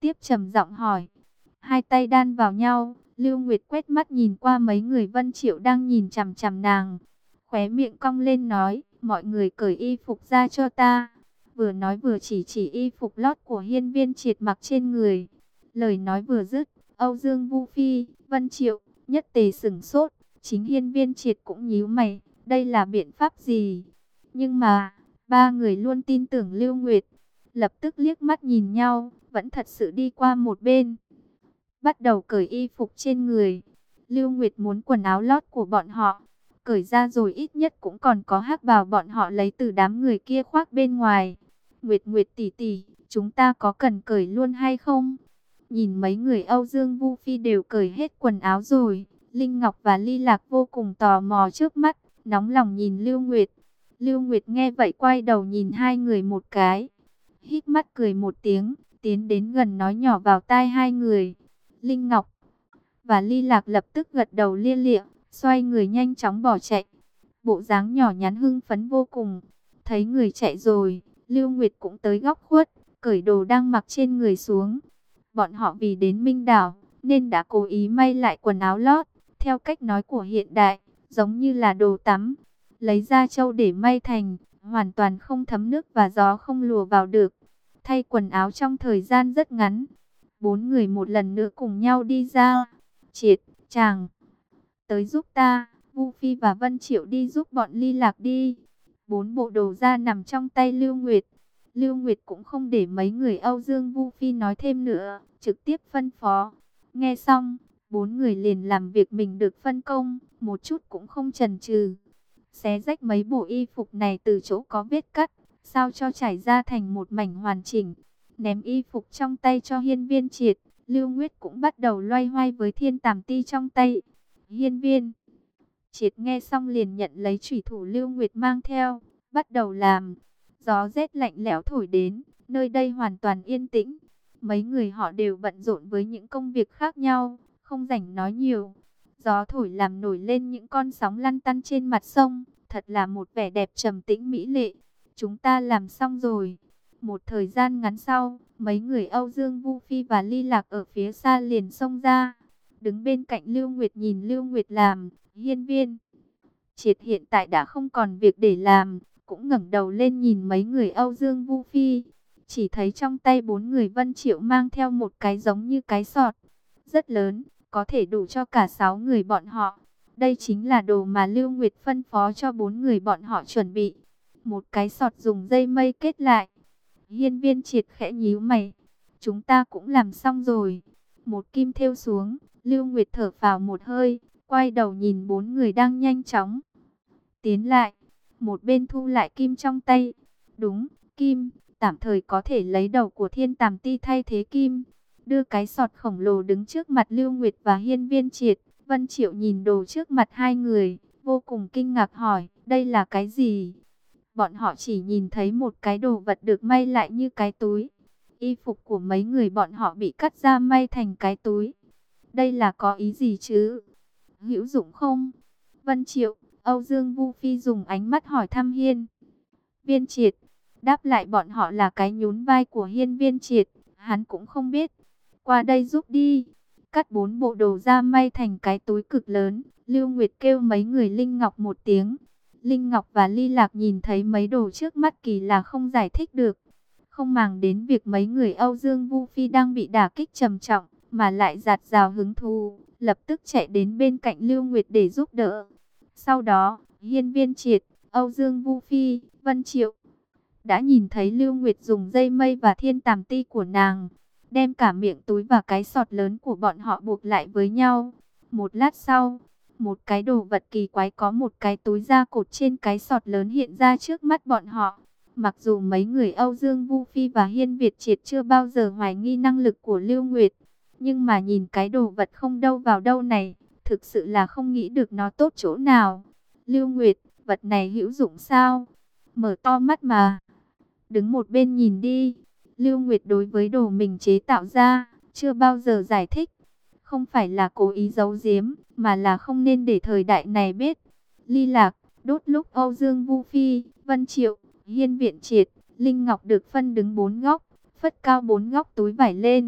tiếp trầm giọng hỏi. Hai tay đan vào nhau, Lưu Nguyệt quét mắt nhìn qua mấy người Vân Triệu đang nhìn chằm chằm nàng. Khóe miệng cong lên nói, mọi người cởi y phục ra cho ta. Vừa nói vừa chỉ y phục lót của Hiên Viên Triệt mặc trên người. Lời nói vừa dứt, Âu Dương Vu Phi, Vân Triệu, nhất tề sửng sốt. Chính Hiên Viên Triệt cũng nhíu mày, đây là biện pháp gì? Nhưng mà, ba người luôn tin tưởng Lưu Nguyệt. Lập tức liếc mắt nhìn nhau, vẫn thật sự đi qua một bên. Bắt đầu cởi y phục trên người. Lưu Nguyệt muốn quần áo lót của bọn họ cởi ra rồi ít nhất cũng còn có hắc bào bọn họ lấy từ đám người kia khoác bên ngoài. Nguyệt Nguyệt tỷ tỷ, chúng ta có cần cởi luôn hay không? Nhìn mấy người Âu Dương Vu Phi đều cởi hết quần áo rồi. Linh Ngọc và Ly Lạc vô cùng tò mò trước mắt, nóng lòng nhìn Lưu Nguyệt. Lưu Nguyệt nghe vậy quay đầu nhìn hai người một cái. Hít mắt cười một tiếng, tiến đến gần nói nhỏ vào tai hai người. Linh Ngọc và Ly Lạc lập tức gật đầu lia lịa, xoay người nhanh chóng bỏ chạy. Bộ dáng nhỏ nhắn hưng phấn vô cùng. Thấy người chạy rồi, Lưu Nguyệt cũng tới góc khuất, cởi đồ đang mặc trên người xuống. Bọn họ vì đến Minh Đảo, nên đã cố ý may lại quần áo lót, theo cách nói của hiện đại, giống như là đồ tắm. Lấy da trâu để may thành, hoàn toàn không thấm nước và gió không lùa vào được. Thay quần áo trong thời gian rất ngắn. Bốn người một lần nữa cùng nhau đi ra. Triệt, chàng, tới giúp ta. Vu Phi và Vân Triệu đi giúp bọn Ly Lạc đi. Bốn bộ đồ da nằm trong tay Lưu Nguyệt. Lưu Nguyệt cũng không để mấy người Âu Dương Vu Phi nói thêm nữa, trực tiếp phân phó. Nghe xong, bốn người liền làm việc mình được phân công, một chút cũng không chần chừ. Xé rách mấy bộ y phục này từ chỗ có vết cắt, sao cho trải ra thành một mảnh hoàn chỉnh. Ném y phục trong tay cho Hiên Viên Triệt, Lưu Nguyệt cũng bắt đầu loay hoay với Thiên Tàm Ti trong tay. Hiên Viên Triệt nghe xong liền nhận lấy chủy thủ Lưu Nguyệt mang theo, bắt đầu làm. Gió rét lạnh lẽo thổi đến, nơi đây hoàn toàn yên tĩnh. Mấy người họ đều bận rộn với những công việc khác nhau, không rảnh nói nhiều. Gió thổi làm nổi lên những con sóng lăn tăn trên mặt sông, thật là một vẻ đẹp trầm tĩnh mỹ lệ. Chúng ta làm xong rồi. Một thời gian ngắn sau, mấy người Âu Dương Vu Phi và Ly Lạc ở phía xa liền xông ra. Đứng bên cạnh Lưu Nguyệt nhìn Lưu Nguyệt làm, Hiên Viên Triệt hiện tại đã không còn việc để làm, cũng ngẩng đầu lên nhìn mấy người Âu Dương Vu Phi. Chỉ thấy trong tay bốn người Vân Triệu mang theo một cái giống như cái sọt, rất lớn, có thể đủ cho cả 6 người bọn họ. Đây chính là đồ mà Lưu Nguyệt phân phó cho bốn người bọn họ chuẩn bị. Một cái sọt dùng dây mây kết lại. Hiên Viên Triệt khẽ nhíu mày. Chúng ta cũng làm xong rồi. Một kim thêu xuống, Lưu Nguyệt thở phào một hơi, quay đầu nhìn bốn người đang nhanh chóng tiến lại. Một bên thu lại kim trong tay. Đúng, kim, tạm thời có thể lấy đầu của Thiên Tàm Ti thay thế kim. Đưa cái sọt khổng lồ đứng trước mặt Lưu Nguyệt và Hiên Viên Triệt. Vân Triệu nhìn đồ trước mặt hai người, vô cùng kinh ngạc hỏi, đây là cái gì? Bọn họ chỉ nhìn thấy một cái đồ vật được may lại như cái túi. Y phục của mấy người bọn họ bị cắt ra may thành cái túi. Đây là có ý gì chứ? Hữu dụng không? Vân Triệu, Âu Dương Vu Phi dùng ánh mắt hỏi thăm Hiên Viên Triệt. Đáp lại bọn họ là cái nhún vai của Hiên Viên Triệt. Hắn cũng không biết. Qua đây giúp đi. Cắt 4 bộ đồ ra may thành cái túi cực lớn. Lưu Nguyệt kêu mấy người Linh Ngọc một tiếng. Linh Ngọc và Ly Lạc nhìn thấy mấy đồ trước mắt kỳ là không giải thích được. Không màng đến việc mấy người Âu Dương Vu Phi đang bị đả kích trầm trọng, mà lại dạt dào hứng thú, lập tức chạy đến bên cạnh Lưu Nguyệt để giúp đỡ. Sau đó, Hiên Viên Triệt, Âu Dương Vu Phi, Vân Triệu đã nhìn thấy Lưu Nguyệt dùng dây mây và Thiên Tàm Ti của nàng, đem cả miệng túi và cái sọt lớn của bọn họ buộc lại với nhau. Một lát sau, một cái đồ vật kỳ quái có một cái túi da cột trên cái sọt lớn hiện ra trước mắt bọn họ. Mặc dù mấy người Âu Dương Vu Phi và Hiên Việt Triệt chưa bao giờ hoài nghi năng lực của Lưu Nguyệt, nhưng mà nhìn cái đồ vật không đâu vào đâu này, thực sự là không nghĩ được nó tốt chỗ nào. Lưu Nguyệt, vật này hữu dụng sao? Mở to mắt mà. Đứng một bên nhìn đi. Lưu Nguyệt đối với đồ mình chế tạo ra, chưa bao giờ giải thích. Không phải là cố ý giấu giếm, mà là không nên để thời đại này biết. Ly Lạc, đốt lúc Âu Dương Vu Phi, Vân Triệu, Hiên Viện Triệt, Linh Ngọc được phân đứng 4 góc, phất cao 4 góc túi vải lên.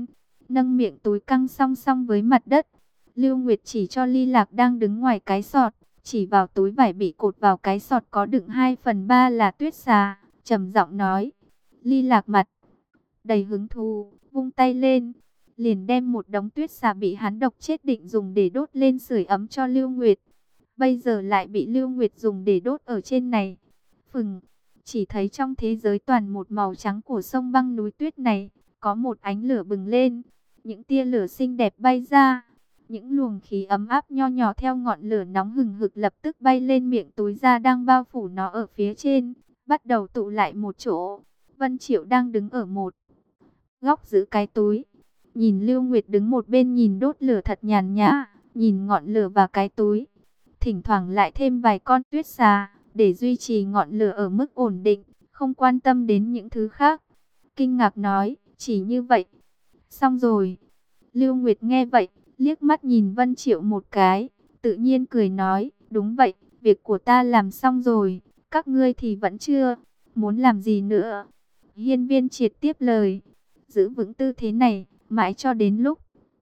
nâng miệng túi căng song song với mặt đất. Lưu Nguyệt chỉ cho Ly Lạc đang đứng ngoài cái sọt, chỉ vào túi vải bị cột vào cái sọt có đựng 2/3 là tuyết xà, trầm giọng nói. Ly Lạc mặt đầy hứng thú, vung tay lên, liền đem một đống tuyết xà bị hắn độc chết định dùng để đốt lên sưởi ấm cho Lưu Nguyệt. Bây giờ lại bị Lưu Nguyệt dùng để đốt ở trên này. Phừng, chỉ thấy trong thế giới toàn một màu trắng của sông băng núi tuyết này, có một ánh lửa bừng lên, những tia lửa xinh đẹp bay ra. Những luồng khí ấm áp nho nhỏ theo ngọn lửa nóng hừng hực lập tức bay lên miệng túi da đang bao phủ nó ở phía trên, bắt đầu tụ lại một chỗ. Vân Triệu đang đứng ở một góc giữ cái túi, nhìn Lưu Nguyệt đứng một bên nhìn đốt lửa thật nhàn nhã, nhìn ngọn lửa và cái túi. Thỉnh thoảng lại thêm vài con tuyết xà, để duy trì ngọn lửa ở mức ổn định, không quan tâm đến những thứ khác. Kinh ngạc nói, chỉ như vậy. Xong rồi. Lưu Nguyệt nghe vậy, liếc mắt nhìn Vân Triệu một cái, tự nhiên cười nói, đúng vậy, việc của ta làm xong rồi, các ngươi thì vẫn chưa, muốn làm gì nữa. Hiên Viên Triệt tiếp lời, giữ vững tư thế này, mãi cho đến lúc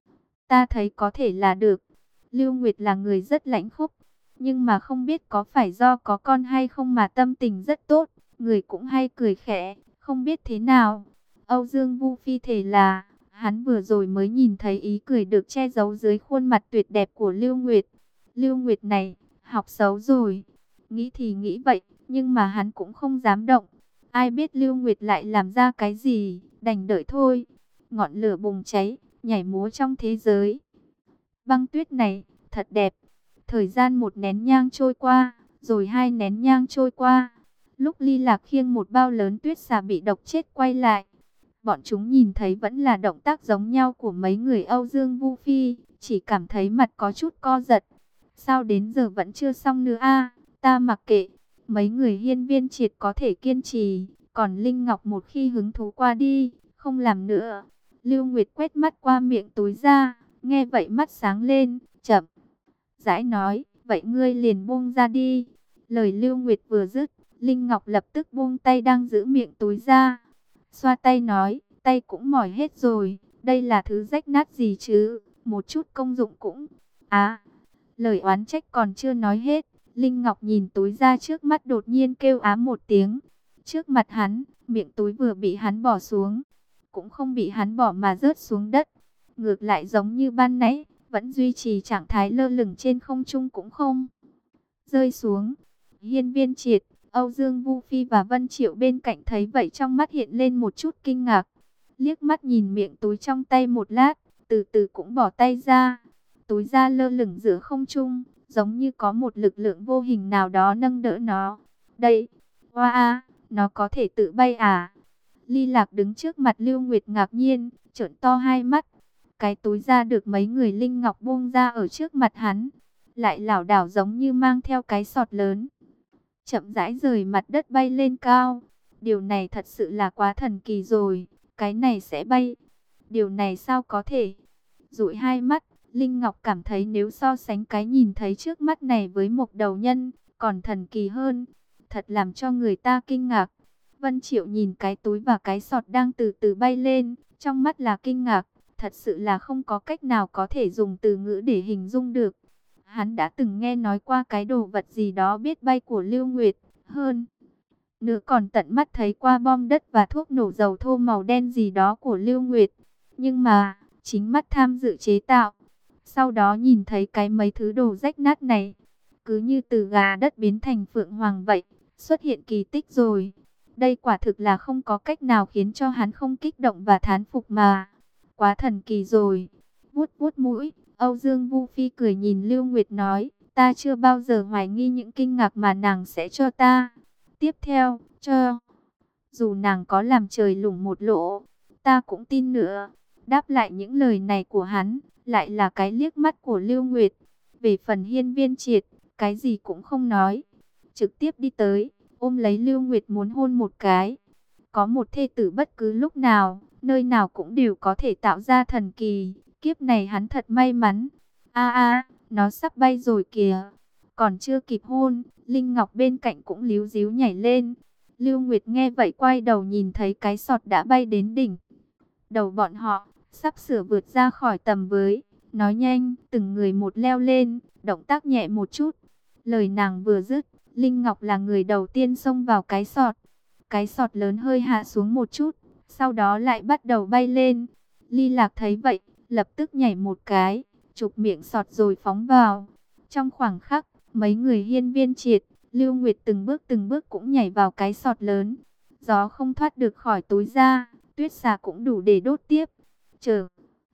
ta thấy có thể là được. Lưu Nguyệt là người rất lãnh khốc, nhưng mà không biết có phải do có con hay không mà tâm tình rất tốt, người cũng hay cười khẽ, không biết thế nào. Âu Dương Vu Phi thề là, hắn vừa rồi mới nhìn thấy ý cười được che giấu dưới khuôn mặt tuyệt đẹp của Lưu Nguyệt. Lưu Nguyệt này, học xấu rồi. Nghĩ thì nghĩ vậy, nhưng mà hắn cũng không dám động. Ai biết Lưu Nguyệt lại làm ra cái gì, đành đợi thôi. Ngọn lửa bùng cháy, nhảy múa trong thế giới băng tuyết này, thật đẹp. Thời gian một nén nhang trôi qua, rồi 2 nén nhang trôi qua. Lúc Ly Lạc khiêng một bao lớn tuyết xà bị độc chết quay lại, bọn chúng nhìn thấy vẫn là động tác giống nhau của mấy người Âu Dương Vu Phi, chỉ cảm thấy mặt có chút co giật. Sao đến giờ vẫn chưa xong nữa a? Ta mặc kệ, mấy người Hiên Viên Triệt có thể kiên trì, còn Linh Ngọc một khi hứng thú qua đi, không làm nữa. Lưu Nguyệt quét mắt qua miệng túi ra, nghe vậy mắt sáng lên, chậm rãi nói, vậy ngươi liền buông ra đi. Lời Lưu Nguyệt vừa dứt, Linh Ngọc lập tức buông tay đang giữ miệng túi ra, xoa tay nói, tay cũng mỏi hết rồi, đây là thứ rách nát gì chứ, một chút công dụng cũng. Lời oán trách còn chưa nói hết, Linh Ngọc nhìn túi da trước mắt đột nhiên kêu á một tiếng. Trước mặt hắn, miệng túi vừa bị hắn bỏ xuống, cũng không bị hắn bỏ mà rớt xuống đất. Ngược lại giống như ban nãy, vẫn duy trì trạng thái lơ lửng trên không trung cũng không rơi xuống. Hiên Viên Triệt, Âu Dương Vu Phi và Vân Triệu bên cạnh thấy vậy trong mắt hiện lên một chút kinh ngạc. Liếc mắt nhìn miệng túi trong tay một lát, từ từ cũng bỏ tay ra. Túi da lơ lửng giữa không trung, giống như có một lực lượng vô hình nào đó nâng đỡ nó. Đây, wow, nó có thể tự bay à? Ly Lạc đứng trước mặt Lưu Nguyệt ngạc nhiên, trợn to hai mắt. Cái túi da được mấy người Linh Ngọc buông ra ở trước mặt hắn, lại lảo đảo giống như mang theo cái sọt lớn, chậm rãi rời mặt đất bay lên cao. Điều này thật sự là quá thần kỳ rồi, cái này sẽ bay. Điều này sao có thể? Dụi hai mắt, Linh Ngọc cảm thấy nếu so sánh cái nhìn thấy trước mắt này với Mộc Đầu Nhân, còn thần kỳ hơn, thật làm cho người ta kinh ngạc. Vân Triệu nhìn cái túi và cái sọt đang từ từ bay lên, trong mắt là kinh ngạc, thật sự là không có cách nào có thể dùng từ ngữ để hình dung được. Hắn đã từng nghe nói qua cái đồ vật gì đó biết bay của Lưu Nguyệt, hơn nữa còn tận mắt thấy qua bom đất và thuốc nổ dầu thô màu đen gì đó của Lưu Nguyệt. Nhưng mà, chính mắt tham dự chế tạo, sau đó nhìn thấy cái mấy thứ đồ rách nát này, cứ như từ gà đất biến thành phượng hoàng vậy, xuất hiện kỳ tích rồi. Đây quả thực là không có cách nào khiến cho hắn không kích động và thán phục mà. Quá thần kỳ rồi. Vuốt vuốt mũi, Âu Dương Vu Phi cười nhìn Lưu Nguyệt nói, ta chưa bao giờ hoài nghi những kinh ngạc mà nàng sẽ cho ta. Tiếp theo, dù nàng có làm trời lủng một lỗ, ta cũng tin nữa. Đáp lại những lời này của hắn, lại là cái liếc mắt của Lưu Nguyệt. Về phần Hiên Viên Triệt, cái gì cũng không nói, trực tiếp đi tới, ôm lấy Lưu Nguyệt muốn hôn một cái. Có một thê tử bất cứ lúc nào, nơi nào cũng đều có thể tạo ra thần kỳ. Kiếp này hắn thật may mắn. Nó sắp bay rồi kìa. Còn chưa kịp hôn, Linh Ngọc bên cạnh cũng líu ríu nhảy lên. Lưu Nguyệt nghe vậy quay đầu nhìn thấy cái sọt đã bay đến đỉnh đầu bọn họ, sắp sửa vượt ra khỏi tầm với. Nói nhanh, từng người một leo lên, động tác nhẹ một chút. Lời nàng vừa dứt, Linh Ngọc là người đầu tiên xông vào cái sọt. Cái sọt lớn hơi hạ xuống một chút, sau đó lại bắt đầu bay lên. Ly Lạc thấy vậy, lập tức nhảy một cái, chụp miệng sọt rồi phóng vào. Trong khoảng khắc, mấy người Hiên Viên Triệt, Lưu Nguyệt từng bước cũng nhảy vào cái sọt lớn. Gió không thoát được khỏi túi ra, tuyết xà cũng đủ để đốt tiếp. Chờ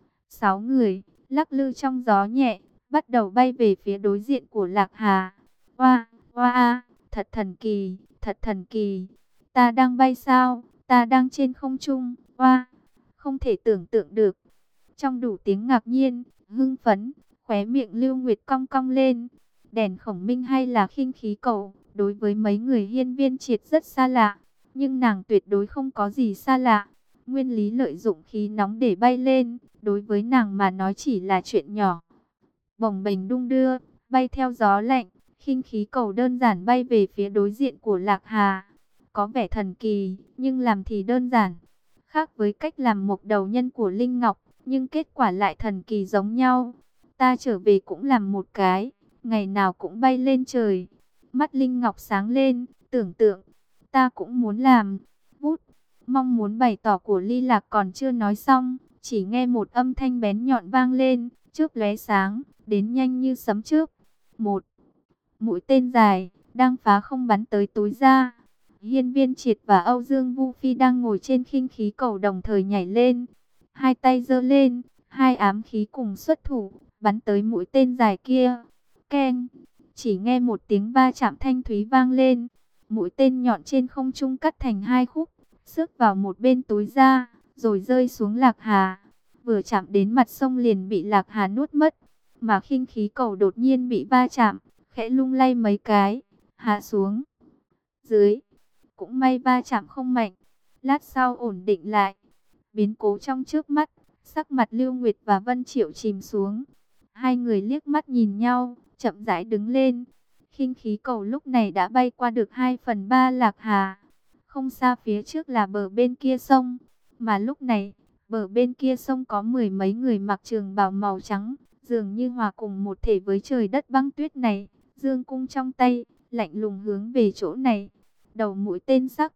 6 người, lắc lư trong gió nhẹ, bắt đầu bay về phía đối diện của Lạc Hà. Oa, oa, thật thần kỳ, thật thần kỳ. Ta đang bay sao? Ta đang trên không trung. Oa, không thể tưởng tượng được. Trong đủ tiếng ngạc nhiên, hưng phấn, khóe miệng Lưu Nguyệt cong cong lên. Đèn khổng minh hay là khinh khí cầu, đối với mấy người Hiên Viên Triệt rất xa lạ. Nhưng nàng tuyệt đối không có gì xa lạ. Nguyên lý lợi dụng khí nóng để bay lên, đối với nàng mà nói chỉ là chuyện nhỏ. Bồng bềnh đung đưa, bay theo gió lạnh, khinh khí cầu đơn giản bay về phía đối diện của Lạc Hà. Có vẻ thần kỳ, nhưng làm thì đơn giản. Khác với cách làm mộc đầu nhân của Linh Ngọc, nhưng kết quả lại thần kỳ giống nhau. Ta trở về cũng làm một cái, ngày nào cũng bay lên trời. Mắt Linh Ngọc sáng lên, tưởng tượng, ta cũng muốn làm. Vút, mong muốn bày tỏ của Ly Lạc còn chưa nói xong, chỉ nghe một âm thanh bén nhọn vang lên, chớp lóe sáng, đến nhanh như sấm chớp. Một mũi tên dài, đang phá không bắn tới túi ra. Hiên Viên Triệt và Âu Dương Vu Phi đang ngồi trên khinh khí cầu đồng thời nhảy lên. Hai tay giơ lên, hai ám khí cùng xuất thủ, bắn tới mũi tên dài kia. Keng, chỉ nghe một tiếng va chạm thanh thúy vang lên. Mũi tên nhọn trên không trung cắt thành hai khúc, xước vào một bên túi ra, rồi rơi xuống Lạc Hà. Vừa chạm đến mặt sông liền bị Lạc Hà nuốt mất, mà khinh khí cầu đột nhiên bị va chạm, khẽ lung lay mấy cái, hạ xuống dưới. Cũng may va chạm không mạnh, lát sau ổn định lại. Biến cố trong trước mắt, sắc mặt Lưu Nguyệt và Vân Triệu chìm xuống. Hai người liếc mắt nhìn nhau, chậm rãi đứng lên. Khinh khí cầu lúc này đã bay qua được 2/3 Lạc Hà. Không xa phía trước là bờ bên kia sông, mà lúc này, bờ bên kia sông có mười mấy người mặc trường bào màu trắng, dường như hòa cùng một thể với trời đất băng tuyết này. Dương cung trong tay, lạnh lùng hướng về chỗ này. Đầu mũi tên sắc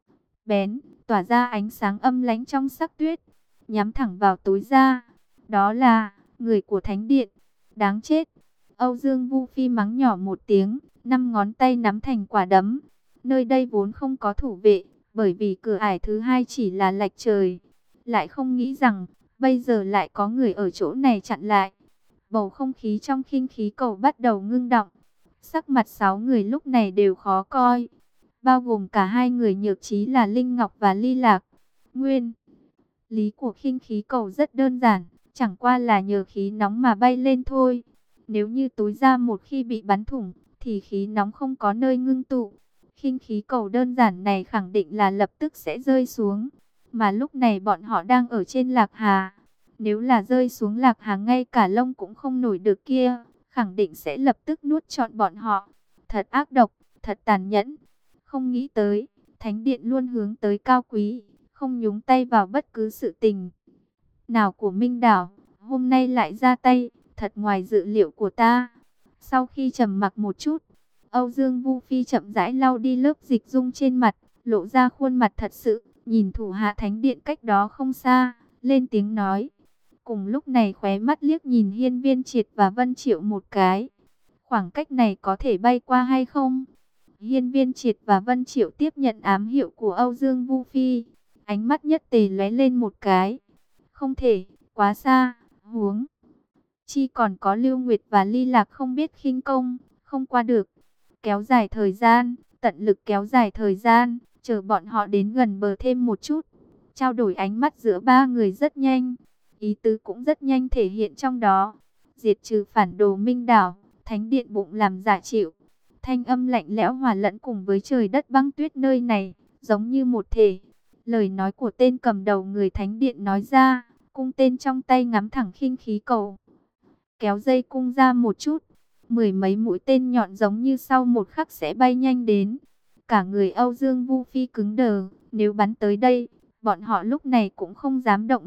bén, tỏa ra ánh sáng âm lãnh trong sắc tuyết, nhắm thẳng vào túi ra. Đó là người của Thánh Điện. Đáng chết! Âu Dương Vu Phi mắng nhỏ một tiếng, 5 ngón tay nắm thành quả đấm. Nơi đây vốn không có thủ vệ, bởi vì cửa ải thứ hai chỉ là lạch trời. Lại không nghĩ rằng, bây giờ lại có người ở chỗ này chặn lại. Bầu không khí trong khinh khí cầu bắt đầu ngưng đọng. Sắc mặt 6 người lúc này đều khó coi, bao gồm cả hai người nhược trí là Linh Ngọc và Ly Lạc. Nguyên lý của khinh khí cầu rất đơn giản, chẳng qua là nhờ khí nóng mà bay lên thôi. Nếu như túi ra một khi bị bắn thủng, thì khí nóng không có nơi ngưng tụ. Khinh khí cầu đơn giản này khẳng định là lập tức sẽ rơi xuống. Mà lúc này bọn họ đang ở trên Lạc Hà. Nếu là rơi xuống Lạc Hà ngay cả lông cũng không nổi được kia, khẳng định sẽ lập tức nuốt trọn bọn họ. Thật ác độc, thật tàn nhẫn. Không nghĩ tới, Thánh Điện luôn hướng tới cao quý, không nhúng tay vào bất cứ sự tình nào của Minh Đảo. Hôm nay lại ra tay, thật ngoài dự liệu của ta. Sau khi trầm mặc một chút, Âu Dương Vu Phi chậm rãi lau đi lớp dịch dung trên mặt, lộ ra khuôn mặt thật sự, nhìn thủ hạ Thánh Điện cách đó không xa, lên tiếng nói. Cùng lúc này khóe mắt liếc nhìn Hiên Viên Triệt và Vân Triệu một cái. Khoảng cách này có thể bay qua hay không? Hiên Viên Triệt và Vân Triệu tiếp nhận ám hiệu của Âu Dương Vu Phi. Ánh mắt nhất tề lóe lên một cái. Không thể, quá xa, huống chi còn có Lưu Nguyệt và Ly Lạc không biết khinh công, không qua được. Kéo dài thời gian, tận lực kéo dài thời gian, chờ bọn họ đến gần bờ thêm một chút. Trao đổi ánh mắt giữa ba người rất nhanh, ý tứ cũng rất nhanh thể hiện trong đó. Diệt trừ phản đồ Minh Đảo, Thánh Điện bụng làm giả chịu. Thanh âm lạnh lẽo hòa lẫn cùng với trời đất băng tuyết nơi này, giống như một thể. Lời nói của tên cầm đầu người Thánh Điện nói ra, cung tên trong tay ngắm thẳng khinh khí cầu. Kéo dây cung ra một chút, mười mấy mũi tên nhọn giống như sau một khắc sẽ bay nhanh đến. Cả người Âu Dương Vu Phi cứng đờ, nếu bắn tới đây, bọn họ lúc này cũng không dám động mạnh,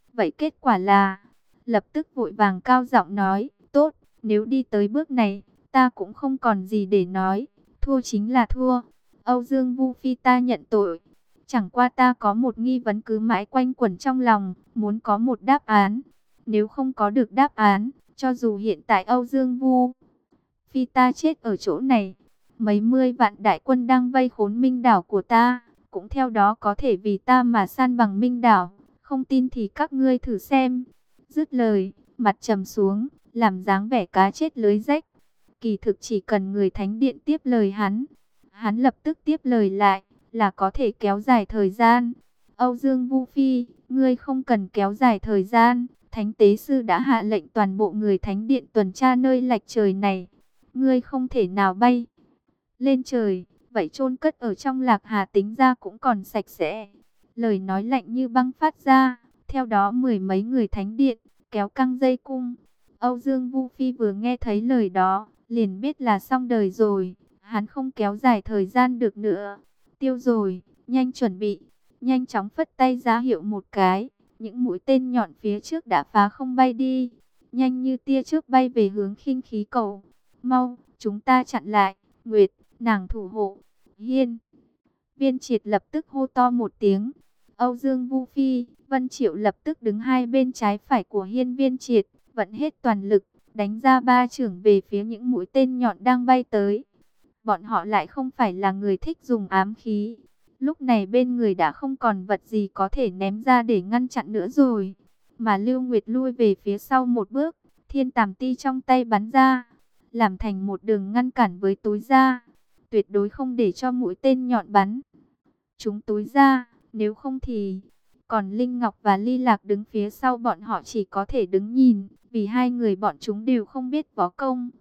Vậy kết quả là, lập tức vội vàng cao giọng nói, tốt, nếu đi tới bước này, ta cũng không còn gì để nói, thua chính là thua. Âu Dương Vu Phi, ta nhận tội. Chẳng qua ta có một nghi vấn cứ mãi quanh quẩn trong lòng, muốn có một đáp án. Nếu không có được đáp án, cho dù hiện tại Âu Dương Vu Phi ta chết ở chỗ này, mấy mươi vạn đại quân đang vây khốn Minh đảo của ta, cũng theo đó có thể vì ta mà san bằng Minh đảo. Không tin thì các ngươi thử xem. Dứt lời, mặt trầm xuống, làm dáng vẻ cá chết lưới rách. Kỳ thực chỉ cần người thánh điện tiếp lời hắn lập tức tiếp lời lại, là có thể kéo dài thời gian. Âu Dương Vu Phi, ngươi không cần kéo dài thời gian. Thánh tế sư đã hạ lệnh toàn bộ người thánh điện tuần tra nơi lệch trời này. Ngươi không thể nào bay lên trời, vậy chôn cất ở trong Lạc Hà tính ra cũng còn sạch sẽ. Lời nói lạnh như băng phát ra, theo đó mười mấy người thánh điện kéo căng dây cung. Âu Dương Vu Phi vừa nghe thấy lời đó, liền biết là xong đời rồi, hắn không kéo dài thời gian được nữa. Tiêu rồi, nhanh chuẩn bị, nhanh chóng phất tay ra hiệu một cái, những mũi tên nhọn phía trước đã phá không bay đi, nhanh như tia chớp bay về hướng khinh khí cầu. Mau, chúng ta chặn lại, Nguyệt, nàng thủ hộ. Hiên Viên Triệt lập tức hô to một tiếng. Âu Dương Vu Phi, Vân Triệu lập tức đứng hai bên trái phải của Hiên Viên Triệt, vận hết toàn lực, đánh ra ba chưởng về phía những mũi tên nhọn đang bay tới. Bọn họ lại không phải là người thích dùng ám khí. Lúc này bên người đã không còn vật gì có thể ném ra để ngăn chặn nữa rồi. Mà Lưu Nguyệt lui về phía sau một bước, thiên tàm ti trong tay bắn ra, làm thành một đường ngăn cản với túi da. Tuyệt đối không để cho mũi tên nhọn bắn chúng túi da, nếu không thì... Còn Linh Ngọc và Ly Lạc đứng phía sau bọn họ chỉ có thể đứng nhìn, vì hai người bọn chúng đều không biết võ công.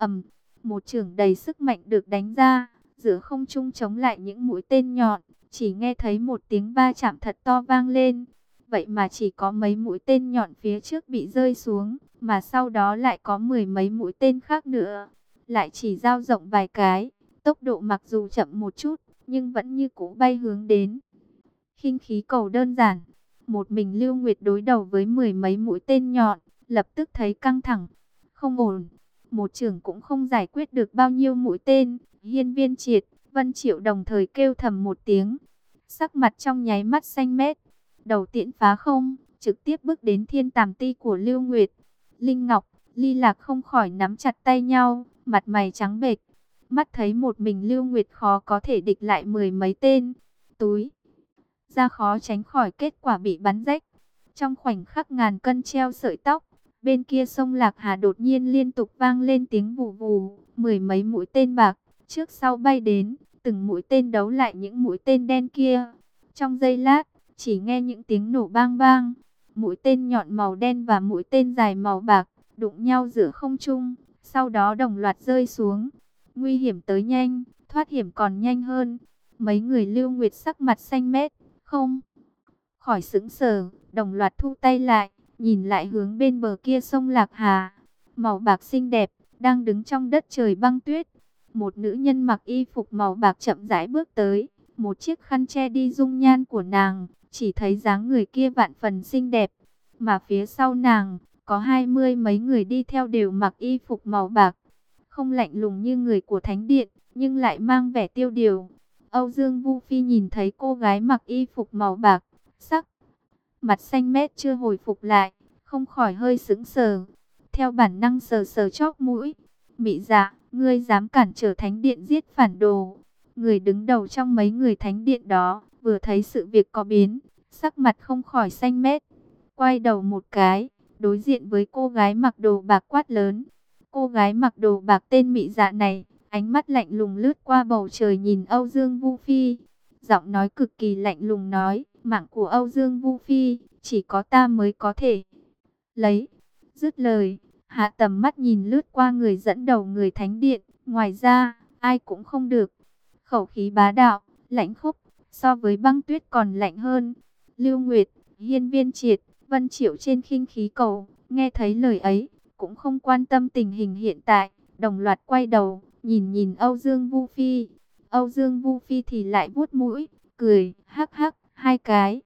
Một chưởng đầy sức mạnh được đánh ra, giữa không trung chống lại những mũi tên nhọn, chỉ nghe thấy một tiếng va chạm thật to vang lên. Vậy mà chỉ có mấy mũi tên nhọn phía trước bị rơi xuống, mà sau đó lại có mười mấy mũi tên khác nữa. Lại chỉ dao rộng vài cái, tốc độ mặc dù chậm một chút, nhưng vẫn như cũ bay hướng đến khinh khí cầu đơn giản. Một mình Lưu Nguyệt đối đầu với mười mấy mũi tên nhọn, lập tức thấy căng thẳng, không ổn. Một chưởng cũng không giải quyết được bao nhiêu mũi tên. Hiên Viên Triệt, Vân Triệu đồng thời kêu thầm một tiếng, sắc mặt trong nháy mắt xanh mét. Đầu tiễn phá không, trực tiếp bước đến thiên tàm ti của Lưu Nguyệt. Linh Ngọc, Ly Lạc không khỏi nắm chặt tay nhau, mặt mày trắng bệch. Mắt thấy một mình Lưu Nguyệt khó có thể địch lại mười mấy tên túi ra, khó tránh khỏi kết quả bị bắn rách. Trong khoảnh khắc ngàn cân treo sợi tóc, bên kia sông Lạc Hà đột nhiên liên tục vang lên tiếng vù vù, mười mấy mũi tên bạc trước sau bay đến, từng mũi tên đấu lại những mũi tên đen kia. Trong giây lát, chỉ nghe những tiếng nổ bang bang, mũi tên nhọn màu đen và mũi tên dài màu bạc đụng nhau giữa không trung, sau đó đồng loạt rơi xuống. Nguy hiểm tới nhanh, thoát hiểm còn nhanh hơn. Mấy người Lưu Nguyệt sắc mặt xanh mét, không khỏi sững sờ, đồng loạt thu tay lại, nhìn lại hướng bên bờ kia sông Lạc Hà. Màu bạc xinh đẹp, đang đứng trong đất trời băng tuyết. Một nữ nhân mặc y phục màu bạc chậm rãi bước tới, một chiếc khăn che đi dung nhan của nàng, chỉ thấy dáng người kia vạn phần xinh đẹp. Mà phía sau nàng, có 20 mấy người đi theo đều mặc y phục màu bạc. Không lạnh lùng như người của Thánh Điện, nhưng lại mang vẻ tiêu điều. Âu Dương Vu Phi nhìn thấy cô gái mặc y phục màu bạc, sắc mặt xanh mét chưa hồi phục lại, không khỏi hơi sững sờ. Theo bản năng sờ sờ chóp mũi. Mị Dạ, ngươi dám cản trở Thánh Điện giết phản đồ. Người đứng đầu trong mấy người Thánh Điện đó, vừa thấy sự việc có biến, sắc mặt không khỏi xanh mét. Quay đầu một cái, đối diện với cô gái mặc đồ bạc quát lớn. Cô gái mặc đồ bạc tên Mị Dạ này, ánh mắt lạnh lùng lướt qua bầu trời nhìn Âu Dương Vu Phi. Giọng nói cực kỳ lạnh lùng nói, mạng của Âu Dương Vu Phi, chỉ có ta mới có thể lấy. Dứt lời, hạ tầm mắt nhìn lướt qua người dẫn đầu người Thánh Điện, ngoài ra, ai cũng không được. Khẩu khí bá đạo, lãnh khốc, so với băng tuyết còn lạnh hơn. Lưu Nguyệt, Hiên Viên Triệt, Vân Triệu trên khinh khí cầu, nghe thấy lời ấy, cũng không quan tâm tình hình hiện tại, đồng loạt quay đầu, nhìn Âu Dương Vu Phi. Âu Dương Vu Phi thì lại vuốt mũi, cười, hắc hắc, hai cái.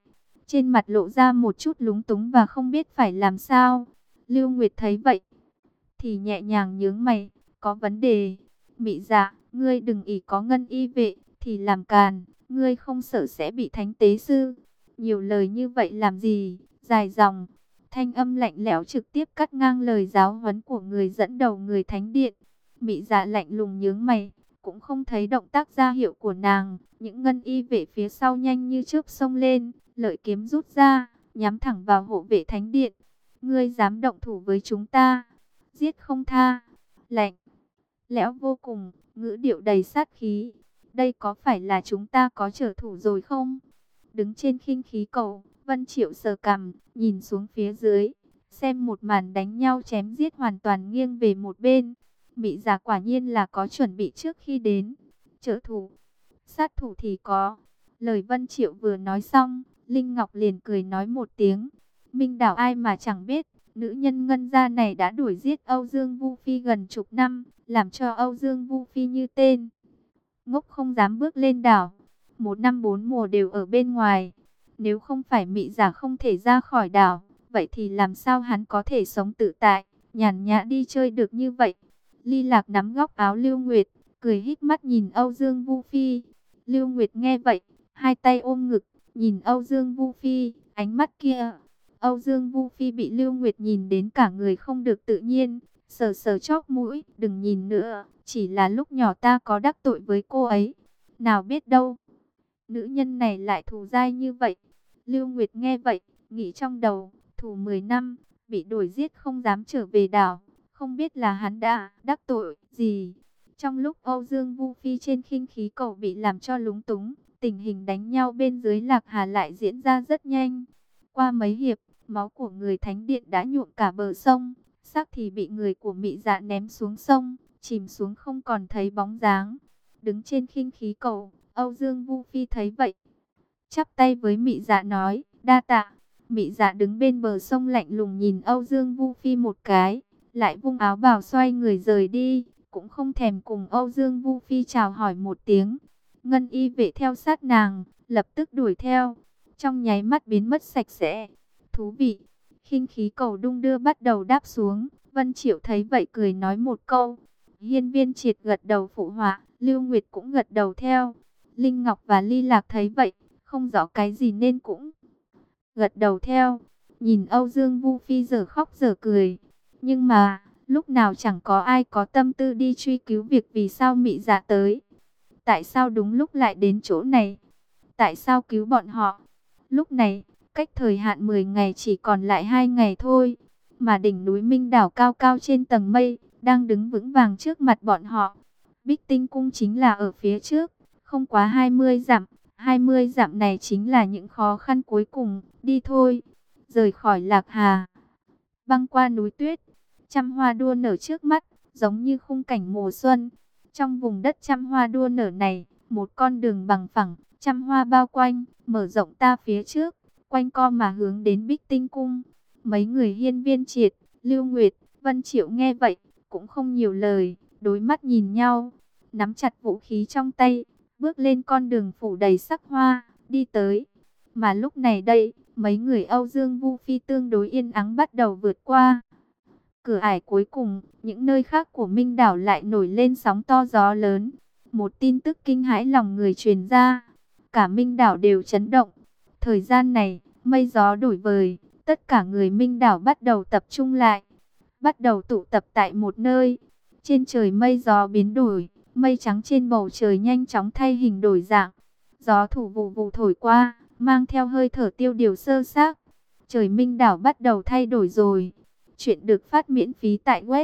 trên mặt lộ ra một chút lúng túng và không biết phải làm sao. Lưu Nguyệt thấy vậy thì nhẹ nhàng nhướng mày, có vấn đề. Mị Dạ, ngươi đừng ỷ có ngân y vệ thì làm càn, ngươi không sợ sẽ bị thánh tế sư. Nhiều lời như vậy làm gì, dài dòng. Thanh âm lạnh lẽo trực tiếp cắt ngang lời giáo huấn của người dẫn đầu người thánh điện. Mị Dạ lạnh lùng nhướng mày, cũng không thấy động tác ra hiệu của nàng. Những ngân y vệ phía sau nhanh như chớp xông lên, lợi kiếm rút ra, nhắm thẳng vào hộ vệ thánh điện. Ngươi dám động thủ với chúng ta, giết không tha. Lạnh lẽo vô cùng, ngữ điệu đầy sát khí. Đây có phải là chúng ta có trở thủ rồi không? Đứng trên khinh khí cầu, Vân Triệu sờ cằm, nhìn xuống phía dưới, xem một màn đánh nhau chém giết hoàn toàn nghiêng về một bên. Mị Dạ quả nhiên là có chuẩn bị trước khi đến. Trở thủ, sát thủ thì có. Lời Vân Triệu vừa nói xong, Linh Ngọc liền cười nói một tiếng. Minh đảo ai mà chẳng biết, nữ nhân ngân gia này đã đuổi giết Âu Dương Vu Phi gần chục năm, làm cho Âu Dương Vu Phi như tên ngốc không dám bước lên đảo. Một năm bốn mùa đều ở bên ngoài. Nếu không phải Mị Dạ không thể ra khỏi đảo, vậy thì làm sao hắn có thể sống tự tại, nhàn nhã đi chơi được như vậy? Ly Lạc nắm góc áo Lưu Nguyệt, cười híp mắt nhìn Âu Dương Vu Phi. Lưu Nguyệt nghe vậy, hai tay ôm ngực, nhìn Âu Dương Vu Phi, ánh mắt kia. Âu Dương Vu Phi bị Lưu Nguyệt nhìn đến cả người không được tự nhiên, sờ sờ chóp mũi, đừng nhìn nữa, chỉ là lúc nhỏ ta có đắc tội với cô ấy. Nào biết đâu, nữ nhân này lại thù dai như vậy. Lưu Nguyệt nghe vậy, nghĩ trong đầu, thù 10 năm, bị đuổi giết không dám trở về đảo, không biết là hắn đã đắc tội gì. Trong lúc Âu Dương Vu Phi trên khinh khí cầu bị làm cho lúng túng, tình hình đánh nhau bên dưới Lạc Hà lại diễn ra rất nhanh. Qua mấy hiệp, máu của người thánh điện đã nhuộm cả bờ sông, xác thì bị người của Mị Dạ ném xuống sông, chìm xuống không còn thấy bóng dáng. Đứng trên khinh khí cầu, Âu Dương Vu Phi thấy vậy, chắp tay với Mị Dạ nói, đa tạ. Mị Dạ đứng bên bờ sông lạnh lùng nhìn Âu Dương Vu Phi một cái, lại vung áo bào xoay người rời đi, cũng không thèm cùng Âu Dương Vu Phi chào hỏi một tiếng. Ngân y vệ theo sát nàng, lập tức đuổi theo, trong nháy mắt biến mất sạch sẽ. Thú vị. Khinh khí cầu đung đưa bắt đầu đáp xuống. Vân Triệu thấy vậy cười nói một câu. Hiên Viên Triệt gật đầu phụ họa, Lưu Nguyệt cũng gật đầu theo. Linh Ngọc và Ly Lạc thấy vậy, không rõ cái gì nên cũng gật đầu theo. Nhìn Âu Dương Vu Phi giờ khóc giờ cười, nhưng mà lúc nào chẳng có ai có tâm tư đi truy cứu việc vì sao Mị Dạ tới. Tại sao đúng lúc lại đến chỗ này? Tại sao cứu bọn họ? Lúc này, cách thời hạn 10 ngày chỉ còn lại 2 ngày thôi, mà đỉnh núi Minh Đảo cao cao trên tầng mây, đang đứng vững vàng trước mặt bọn họ. Bích Tinh Cung chính là ở phía trước, không quá 20 dặm. 20 dặm này chính là những khó khăn cuối cùng, đi thôi. Rời khỏi Lạc Hà, băng qua núi tuyết, trăm hoa đua nở trước mắt, giống như khung cảnh mùa xuân. Trong vùng đất trăm hoa đua nở này, một con đường bằng phẳng, trăm hoa bao quanh, mở rộng ta phía trước, quanh co mà hướng đến Bích Tinh Cung. Mấy người Hiên Viên Triệt, Lưu Nguyệt, Vân Triệu nghe vậy, cũng không nhiều lời, đối mắt nhìn nhau, nắm chặt vũ khí trong tay, bước lên con đường phủ đầy sắc hoa, đi tới. Mà lúc này đây, mấy người Âu Dương Vu Phi tương đối yên ắng bắt đầu vượt qua cửa ải cuối cùng. Những nơi khác của Minh Đảo lại nổi lên sóng to gió lớn. Một tin tức kinh hãi lòng người truyền ra, cả Minh Đảo đều chấn động. Thời gian này, mây gió đổi vời, tất cả người Minh Đảo bắt đầu tập trung lại, bắt đầu tụ tập tại một nơi. Trên trời mây gió biến đổi, mây trắng trên bầu trời nhanh chóng thay hình đổi dạng. Gió thổi vù vù thổi qua, mang theo hơi thở tiêu điều sơ xác. Trời Minh Đảo bắt đầu thay đổi rồi. Chuyện được phát miễn phí tại web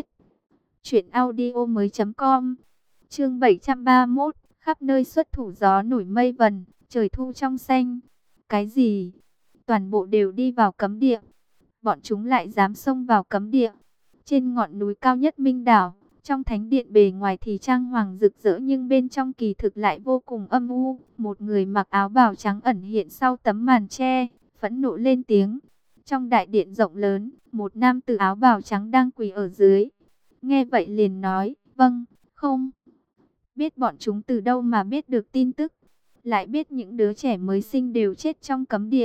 truyệnaudiomoi.com. Chương 731, khắp nơi xuất thủ gió nổi mây vần, trời thu trong xanh. Cái gì? Toàn bộ đều đi vào cấm địa. Bọn chúng lại dám xông vào cấm địa. Trên ngọn núi cao nhất Minh Đảo, trong thánh điện bề ngoài thì trang hoàng rực rỡ nhưng bên trong kỳ thực lại vô cùng âm u. Một người mặc áo bào trắng ẩn hiện sau tấm màn che, phẫn nộ lên tiếng. Trong đại điện rộng lớn, một nam tử áo bào trắng đang quỳ ở dưới. Nghe vậy liền nói, vâng, không biết bọn chúng từ đâu mà biết được tin tức. Lại biết những đứa trẻ mới sinh đều chết trong cấm địa.